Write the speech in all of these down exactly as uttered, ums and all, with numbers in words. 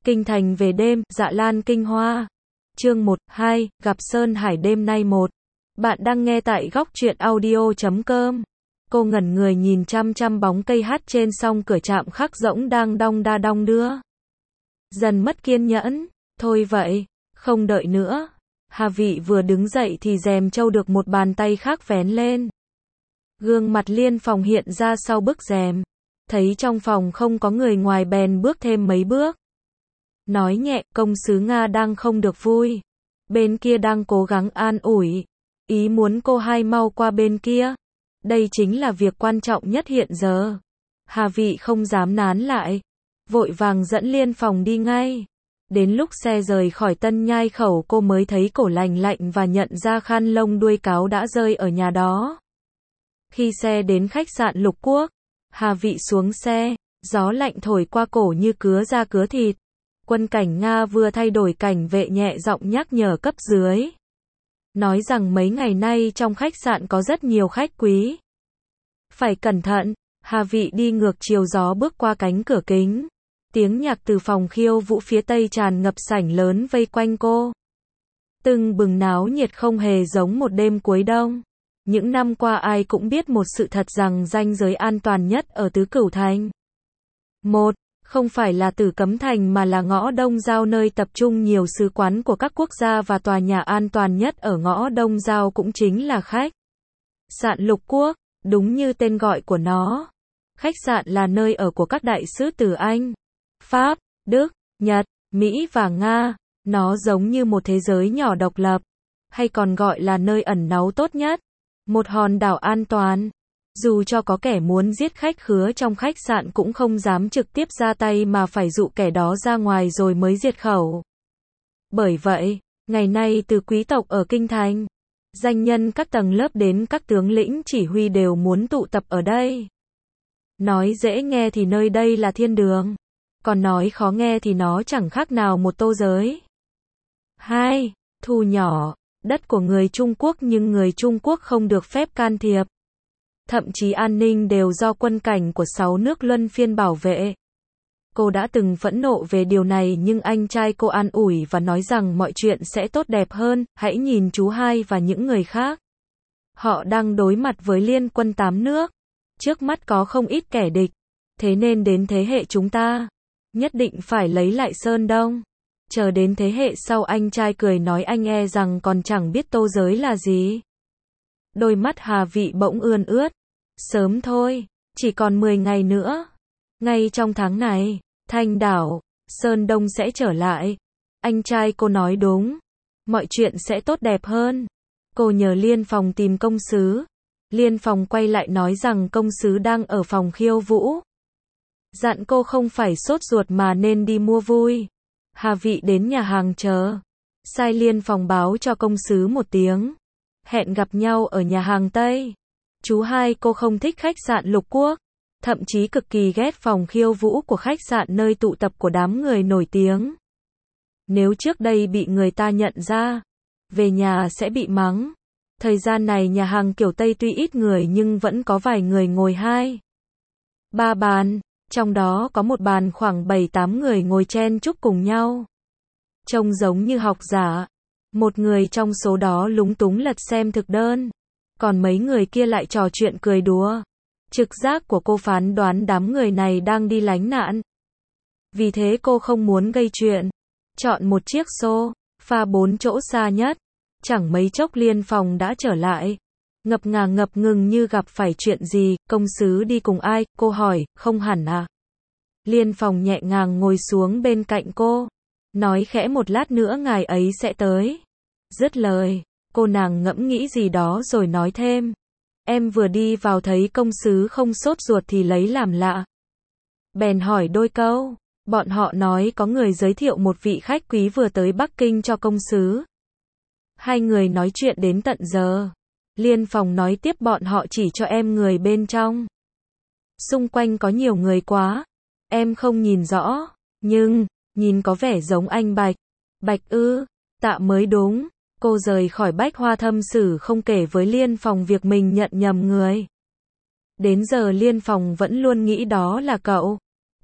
Kinh thành về đêm, Dạ Lan Kinh Hoa. Chương một, hai, gặp Sơn Hải đêm nay một. Bạn đang nghe tại góc truyện audio chấm com. Cô ngẩn người nhìn chăm chăm bóng cây hát trên song cửa trạm khắc rỗng đang đong đa đong đưa. Dần mất kiên nhẫn, thôi vậy, không đợi nữa. Hà Vị vừa đứng dậy thì rèm trâu được một bàn tay khác vén lên. Gương mặt Liên Phòng hiện ra sau bức rèm. Thấy trong phòng không có người ngoài bèn bước thêm mấy bước. Nói nhẹ, công sứ Nga đang không được vui. Bên kia đang cố gắng an ủi. Ý muốn cô hai mau qua bên kia. Đây chính là việc quan trọng nhất hiện giờ. Hà Vị không dám nán lại. Vội vàng dẫn Liên Phòng đi ngay. Đến lúc xe rời khỏi Tân Nhai Khẩu cô mới thấy cổ lành lạnh và nhận ra khăn lông đuôi cáo đã rơi ở nhà đó. Khi xe đến khách sạn Lục Quốc, Hà Vị xuống xe, gió lạnh thổi qua cổ như cứa da cứa thịt. Quân cảnh Nga vừa thay đổi cảnh vệ nhẹ giọng nhắc nhở cấp dưới. Nói rằng mấy ngày nay trong khách sạn có rất nhiều khách quý. Phải cẩn thận. Hà Vị đi ngược chiều gió bước qua cánh cửa kính. Tiếng nhạc từ phòng khiêu vũ phía tây tràn ngập sảnh lớn vây quanh cô. Tưng bừng náo nhiệt không hề giống một đêm cuối đông. Những năm qua ai cũng biết một sự thật rằng ranh giới an toàn nhất ở Tứ Cửu Thành. Một, không phải là Tử Cấm Thành mà là ngõ Đông Giao nơi tập trung nhiều sứ quán của các quốc gia và tòa nhà an toàn nhất ở ngõ Đông Giao cũng chính là khách sạn Lục Quốc, đúng như tên gọi của nó. Khách sạn là nơi ở của các đại sứ từ Anh, Pháp, Đức, Nhật, Mỹ và Nga. Nó giống như một thế giới nhỏ độc lập, hay còn gọi là nơi ẩn náu tốt nhất. Một hòn đảo an toàn. Dù cho có kẻ muốn giết khách khứa trong khách sạn cũng không dám trực tiếp ra tay mà phải dụ kẻ đó ra ngoài rồi mới diệt khẩu. Bởi vậy, ngày nay từ quý tộc ở Kinh Thành, danh nhân các tầng lớp đến các tướng lĩnh chỉ huy đều muốn tụ tập ở đây. Nói dễ nghe thì nơi đây là thiên đường, còn nói khó nghe thì nó chẳng khác nào một tô giới. Hai, thu nhỏ, đất của người Trung Quốc nhưng người Trung Quốc không được phép can thiệp. Thậm chí an ninh đều do quân cảnh của sáu nước luân phiên bảo vệ. Cô đã từng phẫn nộ về điều này nhưng anh trai cô an ủi và nói rằng mọi chuyện sẽ tốt đẹp hơn, hãy nhìn chú hai và những người khác. Họ đang đối mặt với liên quân tám nước. Trước mắt có không ít kẻ địch. Thế nên đến thế hệ chúng ta, nhất định phải lấy lại Sơn Đông. Chờ đến thế hệ sau anh trai cười nói anh e rằng còn chẳng biết tô giới là gì. Đôi mắt Hà Vị bỗng ươn ướt. Sớm thôi, chỉ còn mười ngày nữa. Ngay trong tháng này, Thanh Đảo, Sơn Đông sẽ trở lại. Anh trai cô nói đúng. Mọi chuyện sẽ tốt đẹp hơn. Cô nhờ Liên Phòng tìm công sứ. Liên Phòng quay lại nói rằng công sứ đang ở phòng khiêu vũ. Dặn cô không phải sốt ruột mà nên đi mua vui. Hà Vị đến nhà hàng chờ. Sai Liên Phòng báo cho công sứ một tiếng. Hẹn gặp nhau ở nhà hàng Tây. Chú hai cô không thích khách sạn Lục Quốc. Thậm chí cực kỳ ghét phòng khiêu vũ của khách sạn nơi tụ tập của đám người nổi tiếng. Nếu trước đây bị người ta nhận ra, về nhà sẽ bị mắng. Thời gian này nhà hàng kiểu Tây tuy ít người nhưng vẫn có vài người ngồi hai, ba bàn. Trong đó có một bàn khoảng bảy tám người ngồi chen chúc cùng nhau. Trông giống như học giả. Một người trong số đó lúng túng lật xem thực đơn. Còn mấy người kia lại trò chuyện cười đùa. Trực giác của cô phán đoán đám người này đang đi lánh nạn. Vì thế cô không muốn gây chuyện. Chọn một chiếc xô pha bốn chỗ xa nhất. Chẳng mấy chốc Liên Phòng đã trở lại. Ngập ngà ngập ngừng như gặp phải chuyện gì. Công sứ đi cùng ai? Cô hỏi. Không hẳn à? Liên Phòng nhẹ nhàng ngồi xuống bên cạnh cô. Nói khẽ một lát nữa ngài ấy sẽ tới. Dứt lời, cô nàng ngẫm nghĩ gì đó rồi nói thêm. Em vừa đi vào thấy công sứ không sốt ruột thì lấy làm lạ. Bèn hỏi đôi câu. Bọn họ nói có người giới thiệu một vị khách quý vừa tới Bắc Kinh cho công sứ. Hai người nói chuyện đến tận giờ. Liên Phòng nói tiếp bọn họ chỉ cho em người bên trong. Xung quanh có nhiều người quá. Em không nhìn rõ. Nhưng, nhìn có vẻ giống anh Bạch. Bạch ư, tạ mới đúng. Cô rời khỏi Bách Hoa Thâm Sử không kể với Liên Phòng việc mình nhận nhầm người. Đến giờ Liên Phòng vẫn luôn nghĩ đó là cậu.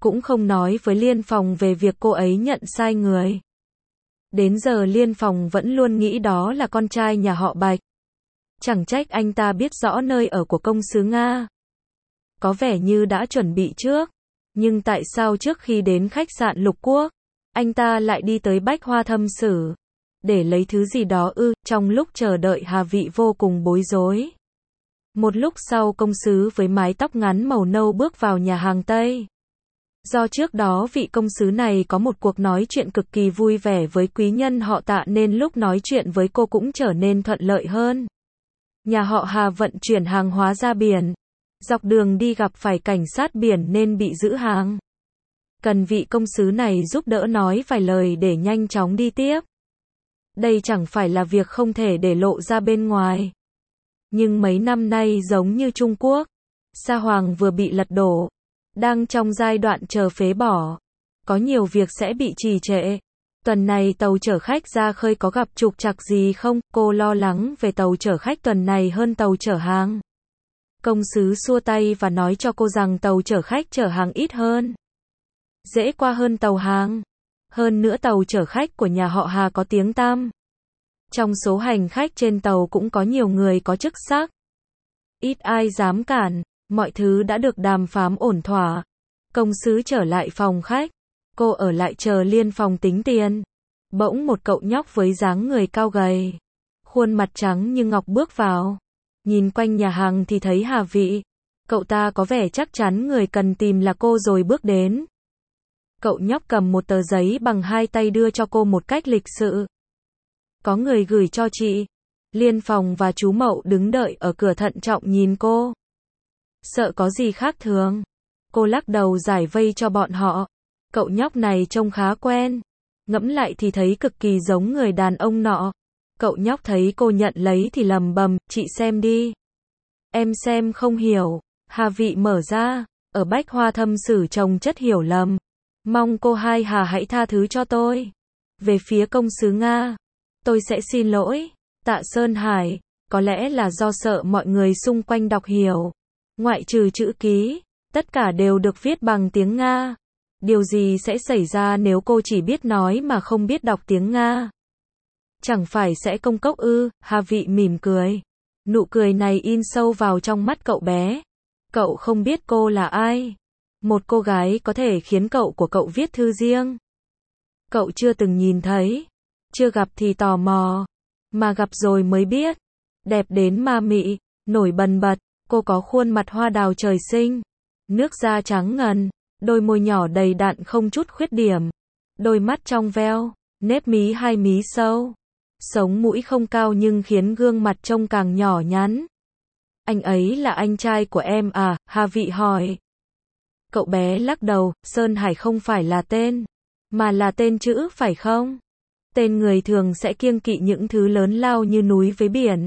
cũng không nói với Liên Phòng về việc cô ấy nhận sai người. Đến giờ Liên Phòng vẫn luôn nghĩ đó là con trai nhà họ Bạch. Chẳng trách anh ta biết rõ nơi ở của công sứ Nga. Có vẻ như đã chuẩn bị trước. Nhưng tại sao trước khi đến khách sạn Lục Quốc, anh ta lại đi tới Bách Hoa Thâm Sử để lấy thứ gì đó ư? Trong lúc chờ đợi Hà Vị vô cùng bối rối. Một lúc sau công sứ với mái tóc ngắn màu nâu bước vào nhà hàng Tây. Do trước đó vị công sứ này có một cuộc nói chuyện cực kỳ vui vẻ với quý nhân họ Tạ nên lúc nói chuyện với cô cũng trở nên thuận lợi hơn. Nhà họ Hà vận chuyển hàng hóa ra biển. Dọc đường đi gặp phải cảnh sát biển nên bị giữ hàng. Cần vị công sứ này giúp đỡ nói vài lời để nhanh chóng đi tiếp. Đây chẳng phải là việc không thể để lộ ra bên ngoài. Nhưng mấy năm nay giống như Trung Quốc, Sa Hoàng vừa bị lật đổ, đang trong giai đoạn chờ phế bỏ. Có nhiều việc sẽ bị trì trệ. Tuần này tàu chở khách ra khơi có gặp trục trặc gì không? Cô lo lắng về tàu chở khách tuần này hơn tàu chở hàng. Công sứ xua tay và nói cho cô rằng tàu chở khách chở hàng ít hơn, dễ qua hơn tàu hàng. Hơn nữa tàu chở khách của nhà họ Hà có tiếng tăm. Trong số hành khách trên tàu cũng có nhiều người có chức sắc. Ít ai dám cản, mọi thứ đã được đàm phán ổn thỏa. Công sứ trở lại phòng khách. Cô ở lại chờ Liên Phòng tính tiền. Bỗng một cậu nhóc với dáng người cao gầy, khuôn mặt trắng như ngọc bước vào. Nhìn quanh nhà hàng thì thấy Hà Vị. Cậu ta có vẻ chắc chắn người cần tìm là cô rồi bước đến. Cậu nhóc cầm một tờ giấy bằng hai tay đưa cho cô một cách lịch sự. Có người gửi cho chị. Liên Phòng và chú Mậu đứng đợi ở cửa thận trọng nhìn cô. Sợ có gì khác thường. Cô lắc đầu giải vây cho bọn họ. Cậu nhóc này trông khá quen. Ngẫm lại thì thấy cực kỳ giống người đàn ông nọ. Cậu nhóc thấy cô nhận lấy thì lầm bầm, chị xem đi. Em xem không hiểu. Hà Vị mở ra. Ở Bách Hoa Thâm Sử trông chất hiểu lầm. Mong cô hai Hà hãy tha thứ cho tôi. Về phía công sứ Nga. Tôi sẽ xin lỗi. Tạ Sơn Hải. Có lẽ là do sợ mọi người xung quanh đọc hiểu. Ngoại trừ chữ ký, tất cả đều được viết bằng tiếng Nga. Điều gì sẽ xảy ra nếu cô chỉ biết nói mà không biết đọc tiếng Nga? Chẳng phải sẽ công cốc ư? Hà Vị mỉm cười. Nụ cười này in sâu vào trong mắt cậu bé. Cậu không biết cô là ai. Một cô gái có thể khiến cậu của cậu viết thư riêng. Cậu chưa từng nhìn thấy. Chưa gặp thì tò mò. Mà gặp rồi mới biết. Đẹp đến ma mị, nổi bần bật. Cô có khuôn mặt hoa đào trời sinh. Nước da trắng ngần. Đôi môi nhỏ đầy đặn không chút khuyết điểm. Đôi mắt trong veo. Nếp mí hai mí sâu. Sống mũi không cao nhưng khiến gương mặt trông càng nhỏ nhắn. Anh ấy là anh trai của em à? Hà Vị hỏi. Cậu bé lắc đầu. Sơn Hải không phải là tên, mà là tên chữ phải không? Tên người thường sẽ kiêng kỵ những thứ lớn lao như núi với biển.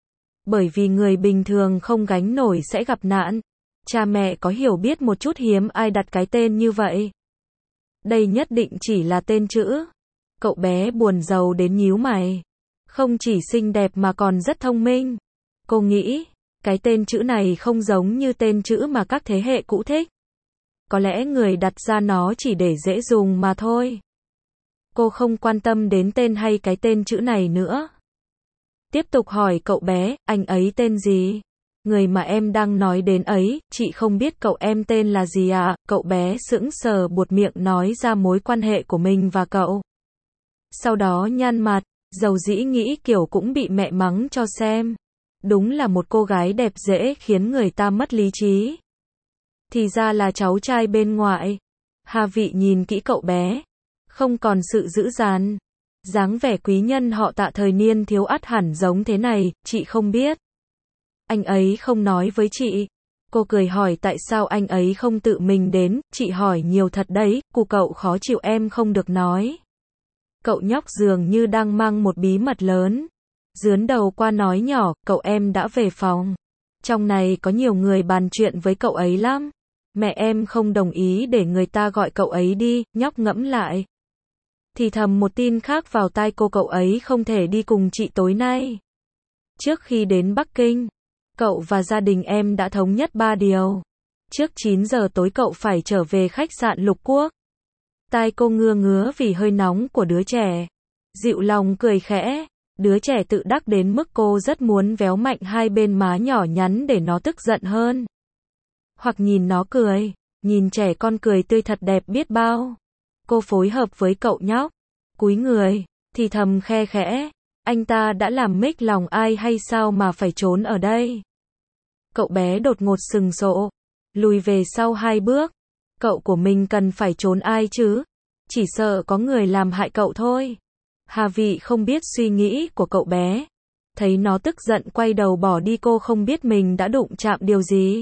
Bởi vì người bình thường không gánh nổi sẽ gặp nạn. Cha mẹ có hiểu biết một chút hiếm ai đặt cái tên như vậy. Đây nhất định chỉ là tên chữ. Cậu bé buồn rầu đến nhíu mày. Không chỉ xinh đẹp mà còn rất thông minh. Cô nghĩ, cái tên chữ này không giống như tên chữ mà các thế hệ cũ thích. Có lẽ người đặt ra nó chỉ để dễ dùng mà thôi. Cô không quan tâm đến tên hay cái tên chữ này nữa. Tiếp tục hỏi cậu bé, anh ấy tên gì? Người mà em đang nói đến ấy, chị không biết cậu em tên là gì à? Cậu bé sững sờ buột miệng nói ra mối quan hệ của mình và cậu. Sau đó nhăn mặt, dầu dĩ nghĩ kiểu cũng bị mẹ mắng cho xem. Đúng là một cô gái đẹp dễ khiến người ta mất lý trí. Thì ra là cháu trai bên ngoại. Hà Vị nhìn kỹ cậu bé. Không còn sự dữ dằn. Dáng vẻ quý nhân họ Tạ thời niên thiếu ắt hẳn giống thế này, chị không biết. Anh ấy không nói với chị. Cô cười hỏi tại sao anh ấy không tự mình đến, chị hỏi nhiều thật đấy, cụ cậu khó chịu em không được nói. Cậu nhóc dường như đang mang một bí mật lớn. Dướn đầu qua nói nhỏ, cậu em đã về phòng. Trong này có nhiều người bàn chuyện với cậu ấy lắm. Mẹ em không đồng ý để người ta gọi cậu ấy đi, nhóc ngẫm lại. Thì thầm một tin khác vào tai cô, cậu ấy không thể đi cùng chị tối nay. Trước khi đến Bắc Kinh, cậu và gia đình em đã thống nhất ba điều. Trước chín giờ tối cậu phải trở về khách sạn Lục Quốc. Tai cô ngứa ngứa vì hơi nóng của đứa trẻ. Dịu lòng cười khẽ. Đứa trẻ tự đắc đến mức cô rất muốn véo mạnh hai bên má nhỏ nhắn để nó tức giận hơn. Hoặc nhìn nó cười. Nhìn trẻ con cười tươi thật đẹp biết bao. Cô phối hợp với cậu nhóc. Cúi người. Thì thầm khe khẽ. Anh ta đã làm mếch lòng ai hay sao mà phải trốn ở đây? Cậu bé đột ngột sừng sộ. Lùi về sau hai bước. Cậu của mình cần phải trốn ai chứ? Chỉ sợ có người làm hại cậu thôi. Hà Vị không biết suy nghĩ của cậu bé. Thấy nó tức giận quay đầu bỏ đi, cô không biết mình đã đụng chạm điều gì.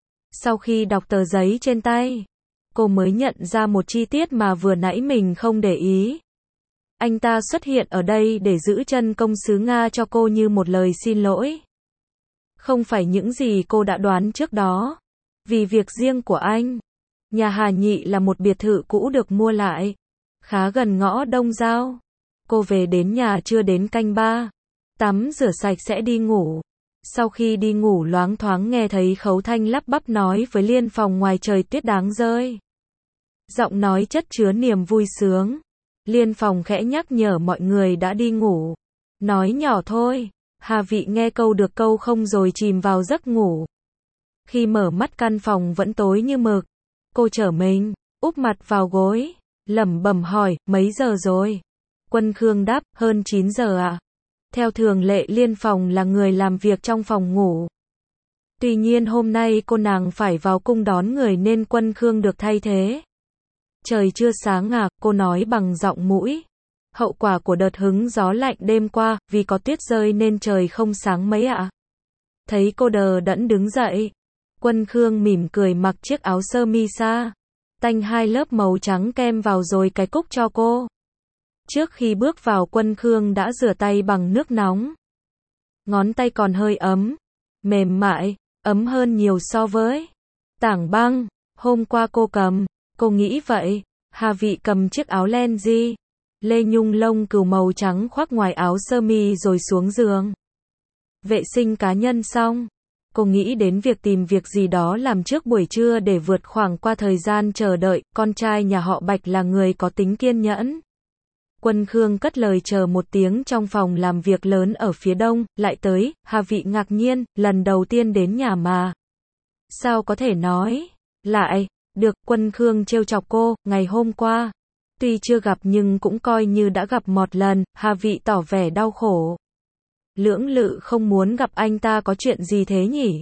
Sau khi đọc tờ giấy trên tay, cô mới nhận ra một chi tiết mà vừa nãy mình không để ý. Anh ta xuất hiện ở đây để giữ chân công sứ Nga cho cô như một lời xin lỗi. Không phải những gì cô đã đoán trước đó. Vì việc riêng của anh. Nhà Hà Nhị là một biệt thự cũ được mua lại. Khá gần ngõ Đông Giao. Cô về đến nhà chưa đến canh ba. Tắm rửa sạch sẽ đi ngủ. Sau khi đi ngủ loáng thoáng nghe thấy Khấu Thanh lắp bắp nói với Liên Phòng ngoài trời tuyết đáng rơi. Giọng nói chất chứa niềm vui sướng. Liên Phòng khẽ nhắc nhở mọi người đã đi ngủ. Nói nhỏ thôi. Hà Vị nghe câu được câu không rồi chìm vào giấc ngủ. Khi mở mắt căn phòng vẫn tối như mực. Cô trở mình, úp mặt vào gối, lẩm bẩm hỏi, mấy giờ rồi? Quân Khương đáp, hơn chín giờ ạ. À? Theo thường lệ Liên Phòng là người làm việc trong phòng ngủ. Tuy nhiên hôm nay cô nàng phải vào cung đón người nên Quân Khương được thay thế. Trời chưa sáng à, cô nói bằng giọng mũi. Hậu quả của đợt hứng gió lạnh đêm qua, vì có tuyết rơi nên trời không sáng mấy ạ. À? Thấy cô đờ đẫn đứng dậy. Quân Khương mỉm cười mặc chiếc áo sơ mi sa tanh hai lớp màu trắng kem vào rồi cài cúc cho cô. Trước khi bước vào Quân Khương đã rửa tay bằng nước nóng. Ngón tay còn hơi ấm, mềm mại, ấm hơn nhiều so với tảng băng hôm qua cô cầm. Cô nghĩ vậy. Hà Vị cầm chiếc áo len di lê nhung lông cừu màu trắng khoác ngoài áo sơ mi rồi xuống giường. Vệ sinh cá nhân xong. Cô nghĩ đến việc tìm việc gì đó làm trước buổi trưa để vượt khoảng qua thời gian chờ đợi. Con trai nhà họ Bạch là người có tính kiên nhẫn. Quân Khương cất lời chờ một tiếng trong phòng làm việc lớn ở phía đông, lại tới. Hà Vị ngạc nhiên, lần đầu tiên đến nhà mà. Sao có thể nói? Lại, được, Quân Khương trêu chọc cô, ngày hôm qua. Tuy chưa gặp nhưng cũng coi như đã gặp một lần, Hà Vị tỏ vẻ đau khổ. Lưỡng lự không muốn gặp anh ta có chuyện gì thế nhỉ?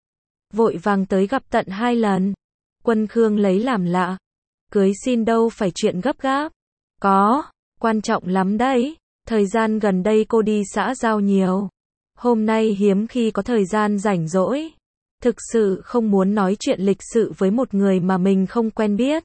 Vội vàng tới gặp tận hai lần. Quân Khương lấy làm lạ. Cưới xin đâu phải chuyện gấp gáp. Có, quan trọng lắm đấy. Thời gian gần đây cô đi xã giao nhiều. Hôm nay hiếm khi có thời gian rảnh rỗi. Thực sự không muốn nói chuyện lịch sự với một người mà mình không quen biết.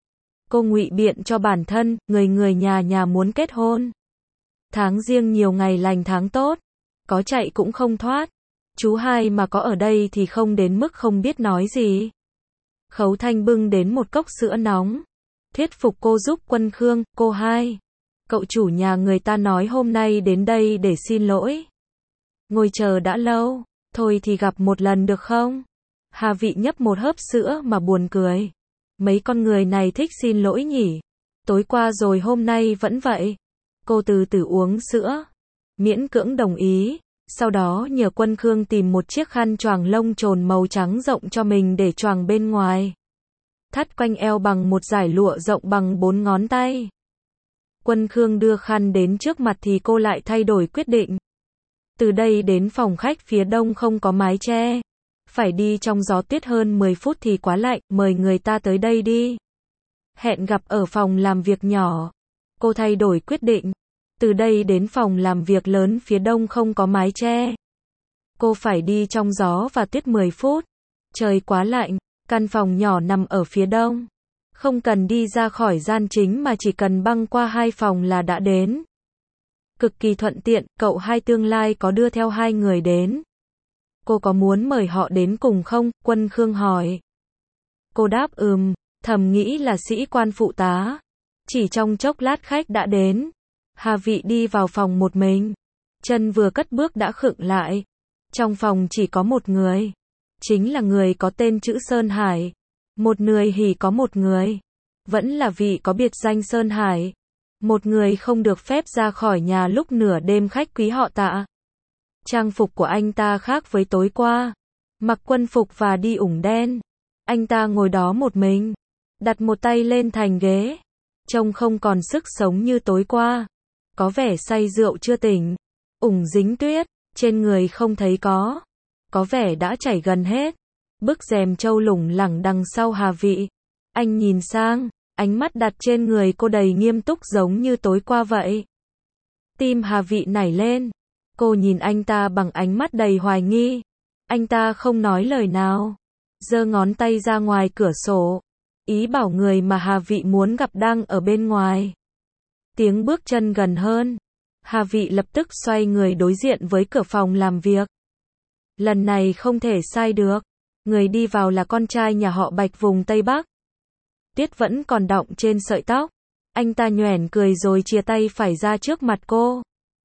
Cô ngụy biện cho bản thân, người người nhà nhà muốn kết hôn. Tháng riêng nhiều ngày lành tháng tốt. Có chạy cũng không thoát. Chú hai mà có ở đây thì không đến mức không biết nói gì. Khấu Thanh bưng đến một cốc sữa nóng. Thuyết phục cô giúp Quân Khương, cô hai. Cậu chủ nhà người ta nói hôm nay đến đây để xin lỗi. Ngồi chờ đã lâu, thôi thì gặp một lần được không? Hà Vị nhấp một hớp sữa mà buồn cười. Mấy con người này thích xin lỗi nhỉ? Tối qua rồi hôm nay vẫn vậy. Cô từ từ uống sữa. Miễn cưỡng đồng ý. Sau đó nhờ Quân Khương tìm một chiếc khăn choàng lông trồn màu trắng rộng cho mình để choàng bên ngoài. Thắt quanh eo bằng một dải lụa rộng bằng bốn ngón tay. Quân Khương đưa khăn đến trước mặt thì cô lại thay đổi quyết định. Từ đây đến phòng khách phía đông không có mái che. Phải đi trong gió tuyết hơn mười phút thì quá lạnh, mời người ta tới đây đi. Hẹn gặp ở phòng làm việc nhỏ. Cô thay đổi quyết định. Từ đây đến phòng làm việc lớn phía đông không có mái che. Cô phải đi trong gió và tuyết mười phút. Trời quá lạnh, căn phòng nhỏ nằm ở phía đông. Không cần đi ra khỏi gian chính mà chỉ cần băng qua hai phòng là đã đến. Cực kỳ thuận tiện, cậu hai tương lai có đưa theo hai người đến. Cô có muốn mời họ đến cùng không? Quân Khương hỏi. Cô đáp ừm, thầm nghĩ là sĩ quan phụ tá. Chỉ trong chốc lát khách đã đến. Hà Vị đi vào phòng một mình. Chân vừa cất bước đã khựng lại. Trong phòng chỉ có một người. chính là người có tên chữ Sơn Hải. Một người hỉ có một người, vẫn là vị có biệt danh Sơn Hải. Một người không được phép ra khỏi nhà lúc nửa đêm khách quý họ Tạ. Trang phục của anh ta khác với tối qua. Mặc quân phục và đi ủng đen. Anh ta ngồi đó một mình, đặt một tay lên thành ghế. Trông không còn sức sống như tối qua. Có vẻ say rượu chưa tỉnh. Ủng dính tuyết, trên người không thấy có. Có vẻ đã chảy gần hết. Bức rèm trâu lủng lẳng đằng sau Hà Vị. Anh nhìn sang, ánh mắt đặt trên người cô đầy nghiêm túc giống như tối qua vậy. Tim Hà Vị nảy lên. Cô nhìn anh ta bằng ánh mắt đầy hoài nghi. Anh ta không nói lời nào. Giơ ngón tay ra ngoài cửa sổ. Ý bảo người mà Hà Vị muốn gặp đang ở bên ngoài. Tiếng bước chân gần hơn. Hà Vị lập tức xoay người đối diện với cửa phòng làm việc. Lần này không thể sai được. Người đi vào là con trai nhà họ Bạch vùng Tây Bắc. Tiết vẫn còn đọng trên sợi tóc. Anh ta nhoẻn cười rồi chia tay phải ra trước mặt cô.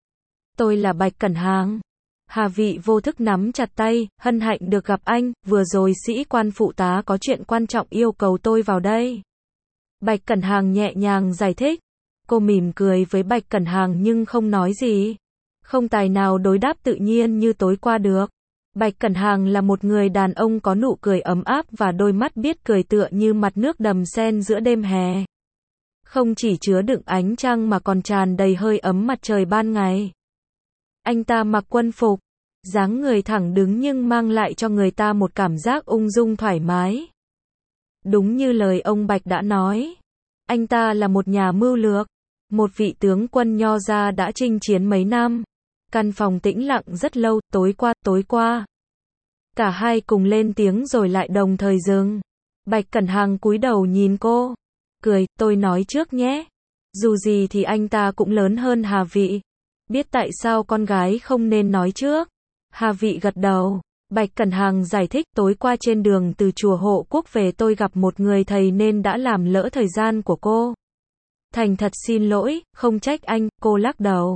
Tôi là Bạch Cẩn Hàng. Hà Vị vô thức nắm chặt tay, hân hạnh được gặp anh, vừa rồi sĩ quan phụ tá có chuyện quan trọng yêu cầu tôi vào đây. Bạch Cẩn Hàng nhẹ nhàng giải thích. Cô mỉm cười với Bạch Cẩn Hàng nhưng không nói gì. Không tài nào đối đáp tự nhiên như tối qua được. Bạch Cẩn Hàng là một người đàn ông có nụ cười ấm áp và đôi mắt biết cười tựa như mặt nước đầm sen giữa đêm hè. Không chỉ chứa đựng ánh trăng mà còn tràn đầy hơi ấm mặt trời ban ngày. Anh ta mặc quân phục, dáng người thẳng đứng nhưng mang lại cho người ta một cảm giác ung dung thoải mái. Đúng như lời ông Bạch đã nói, anh ta là một nhà mưu lược, một vị tướng quân nho gia đã chinh chiến mấy năm. Căn phòng tĩnh lặng rất lâu, tối qua, tối qua. Cả hai cùng lên tiếng rồi lại đồng thời dừng. Bạch Cẩn Hàng cúi đầu nhìn cô, cười, tôi nói trước nhé. Dù gì thì anh ta cũng lớn hơn Hà Vị. Biết tại sao con gái không nên nói trước. Hà Vị gật đầu. Bạch Cẩn Hàng giải thích, tối qua trên đường từ chùa Hộ Quốc về tôi gặp một người thầy nên đã làm lỡ thời gian của cô. Thành thật xin lỗi, không trách anh, cô lắc đầu.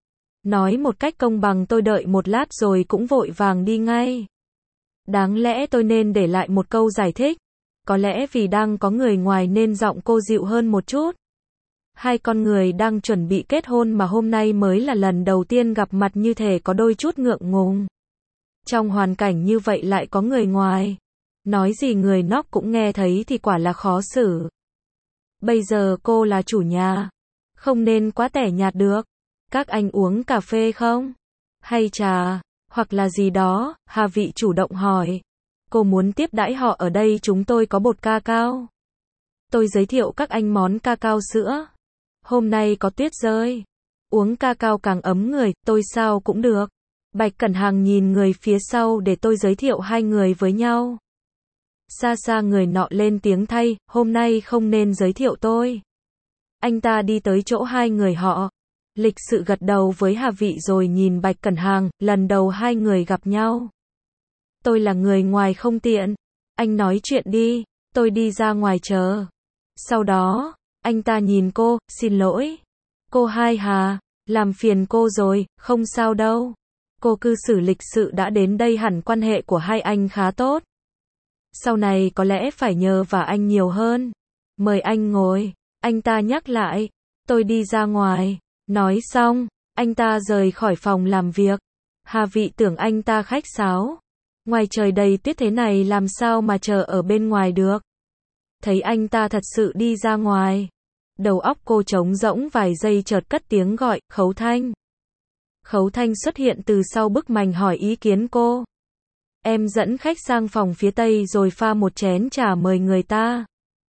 Nói một cách công bằng, tôi đợi một lát rồi cũng vội vàng đi ngay. Đáng lẽ tôi nên để lại một câu giải thích. Có lẽ vì đang có người ngoài nên giọng cô dịu hơn một chút. Hai con người đang chuẩn bị kết hôn mà hôm nay mới là lần đầu tiên gặp mặt như thể có đôi chút ngượng ngùng. Trong hoàn cảnh như vậy lại có người ngoài. Nói gì người nóc cũng nghe thấy thì quả là khó xử. Bây giờ cô là chủ nhà. Không nên quá tẻ nhạt được. Các anh uống cà phê không? Hay trà? Hoặc là gì đó? Hà Vị chủ động hỏi. Cô muốn tiếp đãi họ ở đây, chúng tôi có bột ca cao. Tôi giới thiệu các anh món ca cao sữa. Hôm nay có tuyết rơi. Uống ca cao càng ấm người, tôi sao cũng được. Bạch Cẩn Hàng nhìn người phía sau để tôi giới thiệu hai người với nhau. Xa xa người nọ lên tiếng thay, hôm nay không nên giới thiệu tôi. Anh ta đi tới chỗ hai người họ. Lịch sự gật đầu với Hà Vị rồi nhìn Bạch Cẩn Hàng, lần đầu hai người gặp nhau. Tôi là người ngoài không tiện. Anh nói chuyện đi, tôi đi ra ngoài chờ. Sau đó, anh ta nhìn cô, xin lỗi. Cô Hai Hà, làm phiền cô rồi, không sao đâu. Cô cư xử lịch sự đã đến đây hẳn quan hệ của hai anh khá tốt. Sau này có lẽ phải nhờ vào anh nhiều hơn. Mời anh ngồi, anh ta nhắc lại. Tôi đi ra ngoài. Nói xong, anh ta rời khỏi phòng làm việc. Hà Vị tưởng anh ta khách sáo. Ngoài trời đầy tuyết thế này làm sao mà chờ ở bên ngoài được. Thấy anh ta thật sự đi ra ngoài. Đầu óc cô trống rỗng vài giây chợt cất tiếng gọi, Khấu Thanh. Khấu Thanh xuất hiện từ sau bức mành hỏi ý kiến cô. Em dẫn khách sang phòng phía Tây rồi pha một chén trà mời người ta.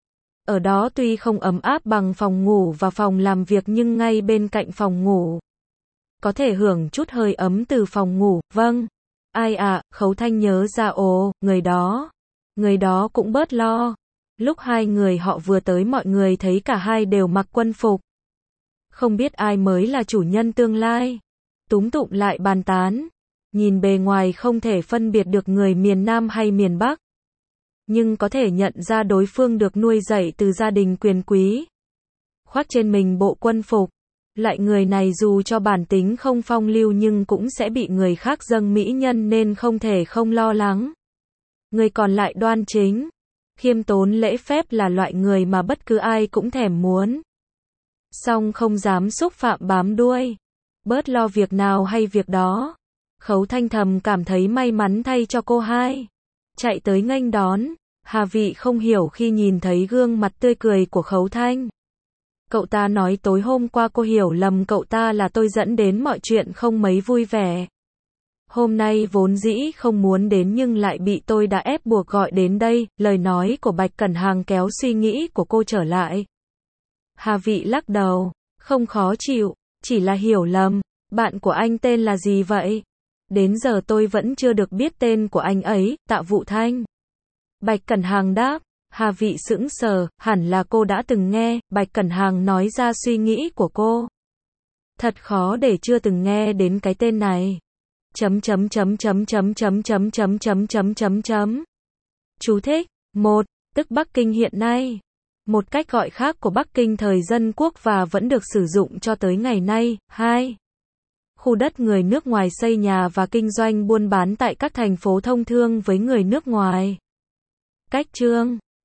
Ở đó tuy không ấm áp bằng phòng ngủ và phòng làm việc nhưng ngay bên cạnh phòng ngủ. Có thể hưởng chút hơi ấm từ phòng ngủ, vâng. Ai à, Khấu Thanh nhớ ra ồ, người đó. Người đó cũng bớt lo. Lúc hai người họ vừa tới mọi người thấy cả hai đều mặc quân phục. Không biết ai mới là chủ nhân tương lai. Túm tụm lại bàn tán. Nhìn bề ngoài không thể phân biệt được người miền Nam hay miền Bắc. Nhưng có thể nhận ra đối phương được nuôi dạy từ gia đình quyền quý. Khoác trên mình bộ quân phục. Lại người này dù cho bản tính không phong lưu nhưng cũng sẽ bị người khác dâng mỹ nhân nên không thể không lo lắng. Người còn lại đoan chính, khiêm tốn lễ phép là loại người mà bất cứ ai cũng thèm muốn. Song không dám xúc phạm bám đuôi, bớt lo việc nào hay việc đó. Khấu Thanh thầm cảm thấy may mắn thay cho cô hai. Chạy tới nghênh đón, Hà Vị không hiểu khi nhìn thấy gương mặt tươi cười của Khấu Thanh. Cậu ta nói tối hôm qua cô hiểu lầm cậu ta là tôi dẫn đến mọi chuyện không mấy vui vẻ. Hôm nay vốn dĩ không muốn đến nhưng lại bị tôi đã ép buộc gọi đến đây. Lời nói của Bạch Cẩn Hàng kéo suy nghĩ của cô trở lại. Hà Vị lắc đầu, không khó chịu, chỉ là hiểu lầm. Bạn của anh tên là gì vậy? Đến giờ tôi vẫn chưa được biết tên của anh ấy. Tạ Vũ Thanh. Bạch Cẩn Hàng đáp. Hà Vị sững sờ, hẳn là cô đã từng nghe. Bạch Cẩn Hàng nói ra suy nghĩ của cô. Thật khó để chưa từng nghe đến cái tên này. Chấm chấm chấm chấm chấm chấm chấm chấm chấm chấm chấm chấm. Chú thích. một. Tức Bắc Kinh hiện nay. Một cách gọi khác của Bắc Kinh thời Dân Quốc và vẫn được sử dụng cho tới ngày nay. hai. Khu đất người nước ngoài xây nhà và kinh doanh buôn bán tại các thành phố thông thương với người nước ngoài. Cách chương